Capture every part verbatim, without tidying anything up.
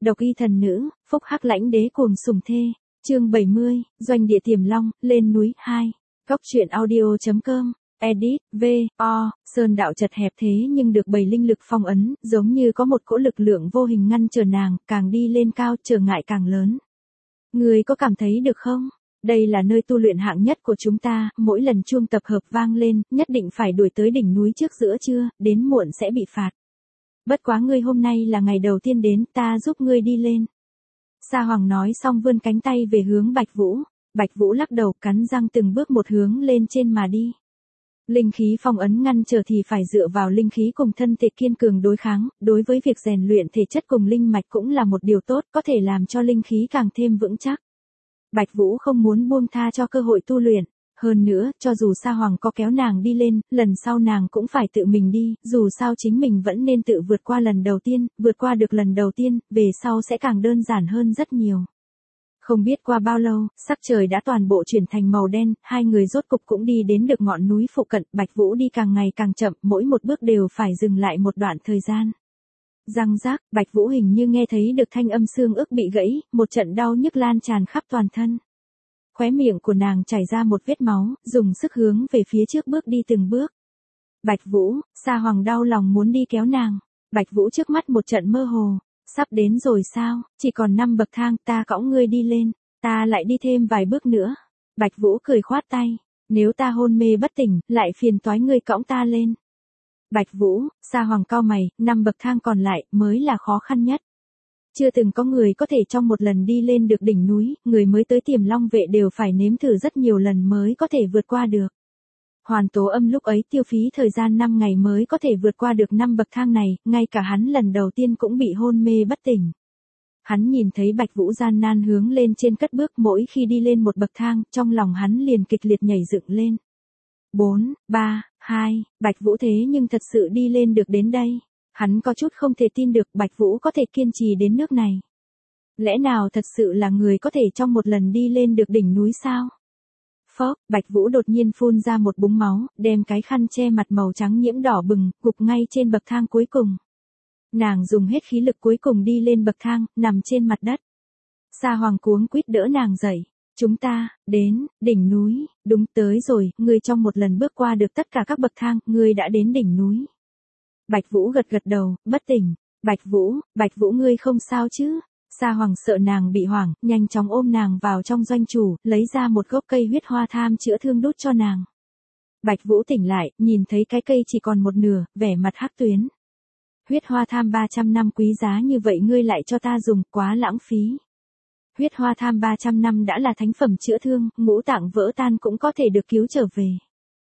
Độc y thần nữ, phúc hắc lãnh đế cuồng sủng thê. Chương bảy mươi, doanh địa Tiềm Long, lên núi hai. Góc truyện audio chấm com. Edit, V, O, sơn đạo chật hẹp thế nhưng được bầy linh lực phong ấn, giống như có một cỗ lực lượng vô hình ngăn trở nàng, càng đi lên cao trở ngại càng lớn. Người có cảm thấy được không? Đây là nơi tu luyện hạng nhất của chúng ta, mỗi lần chuông tập hợp vang lên, nhất định phải đuổi tới đỉnh núi trước giữa trưa, đến muộn sẽ bị phạt. Bất quá ngươi hôm nay là ngày đầu tiên đến, ta giúp ngươi đi lên. Sa Hoàng nói xong vươn cánh tay về hướng Bạch Vũ. Bạch Vũ lắc đầu cắn răng từng bước một hướng lên trên mà đi. Linh khí phong ấn ngăn trở thì phải dựa vào linh khí cùng thân thể kiên cường đối kháng, đối với việc rèn luyện thể chất cùng linh mạch cũng là một điều tốt, có thể làm cho linh khí càng thêm vững chắc. Bạch Vũ không muốn buông tha cho cơ hội tu luyện. Hơn nữa, cho dù Sa Hoàng có kéo nàng đi lên, lần sau nàng cũng phải tự mình đi, dù sao chính mình vẫn nên tự vượt qua lần đầu tiên, vượt qua được lần đầu tiên, về sau sẽ càng đơn giản hơn rất nhiều. Không biết qua bao lâu, sắc trời đã toàn bộ chuyển thành màu đen, hai người rốt cục cũng đi đến được ngọn núi phụ cận, Bạch Vũ đi càng ngày càng chậm, mỗi một bước đều phải dừng lại một đoạn thời gian. Răng rác, Bạch Vũ hình như nghe thấy được thanh âm xương ức bị gãy, một trận đau nhức lan tràn khắp toàn thân. Khóe miệng của nàng chảy ra một vết máu, dùng sức hướng về phía trước bước đi từng bước. Bạch Vũ, Sa Hoàng đau lòng muốn đi kéo nàng. Bạch Vũ trước mắt một trận mơ hồ. Sắp đến rồi sao, chỉ còn năm bậc thang, ta cõng ngươi đi lên, ta lại đi thêm vài bước nữa. Bạch Vũ cười khoát tay, nếu ta hôn mê bất tỉnh, lại phiền toái ngươi cõng ta lên. Bạch Vũ, Sa Hoàng cau mày, năm bậc thang còn lại mới là khó khăn nhất. Chưa từng có người có thể trong một lần đi lên được đỉnh núi, người mới tới Tiềm Long vệ đều phải nếm thử rất nhiều lần mới có thể vượt qua được. Hoàn Tố Âm lúc ấy tiêu phí thời gian năm ngày mới có thể vượt qua được năm bậc thang này, ngay cả hắn lần đầu tiên cũng bị hôn mê bất tỉnh. Hắn nhìn thấy Bạch Vũ gian nan hướng lên trên cất bước, mỗi khi đi lên một bậc thang, trong lòng hắn liền kịch liệt nhảy dựng lên. bốn, ba, hai, Bạch Vũ thế nhưng thật sự đi lên được đến đây. Hắn có chút không thể tin được Bạch Vũ có thể kiên trì đến nước này. Lẽ nào thật sự là người có thể trong một lần đi lên được đỉnh núi sao? Phốc, Bạch Vũ đột nhiên phun ra một búng máu, đem cái khăn che mặt màu trắng nhiễm đỏ bừng, gục ngay trên bậc thang cuối cùng. Nàng dùng hết khí lực cuối cùng đi lên bậc thang, nằm trên mặt đất. Sa Hoàng cuống quýt đỡ nàng dậy. Chúng ta, đến, đỉnh núi, đúng tới rồi, ngươi trong một lần bước qua được tất cả các bậc thang, ngươi đã đến đỉnh núi. Bạch Vũ gật gật đầu, bất tỉnh. Bạch Vũ, Bạch Vũ ngươi không sao chứ? Sa Hoàng sợ nàng bị hoảng, nhanh chóng ôm nàng vào trong doanh chủ, lấy ra một gốc cây huyết hoa tham chữa thương đút cho nàng. Bạch Vũ tỉnh lại, nhìn thấy cái cây chỉ còn một nửa, vẻ mặt hắc tuyến. Huyết hoa tham ba trăm năm quý giá như vậy ngươi lại cho ta dùng, quá lãng phí. Huyết hoa tham ba trăm năm đã là thánh phẩm chữa thương, ngũ tạng vỡ tan cũng có thể được cứu trở về.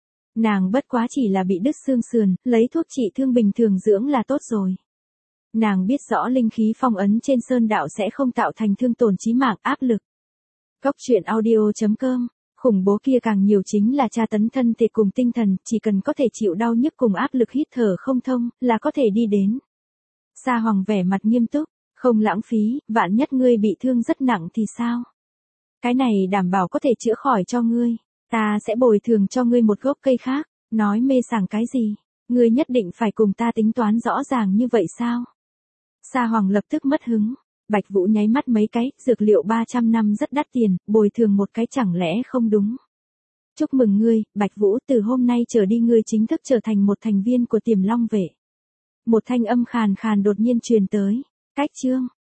Nàng bất quá chỉ là bị đứt xương sườn, lấy thuốc trị thương bình thường dưỡng là tốt rồi. Nàng biết rõ linh khí phong ấn trên sơn đạo sẽ không tạo thành thương tổn chí mạng áp lực. Góc truyện audio chấm com, khủng bố kia càng nhiều chính là tra tấn thân thể cùng tinh thần, chỉ cần có thể chịu đau nhức cùng áp lực hít thở không thông, là có thể đi đến. Sa Hoàng vẻ mặt nghiêm túc, không lãng phí, vạn nhất ngươi bị thương rất nặng thì sao? Cái này đảm bảo có thể chữa khỏi cho ngươi, ta sẽ bồi thường cho ngươi một gốc cây khác, nói mê sảng cái gì? Ngươi nhất định phải cùng ta tính toán rõ ràng như vậy sao? Sa Hoàng lập tức mất hứng. Bạch Vũ nháy mắt mấy cái, dược liệu ba trăm năm rất đắt tiền, bồi thường một cái chẳng lẽ không đúng. Chúc mừng ngươi, Bạch Vũ, từ hôm nay trở đi ngươi chính thức trở thành một thành viên của Tiềm Long vệ. Một thanh âm khàn khàn đột nhiên truyền tới. Cách chương.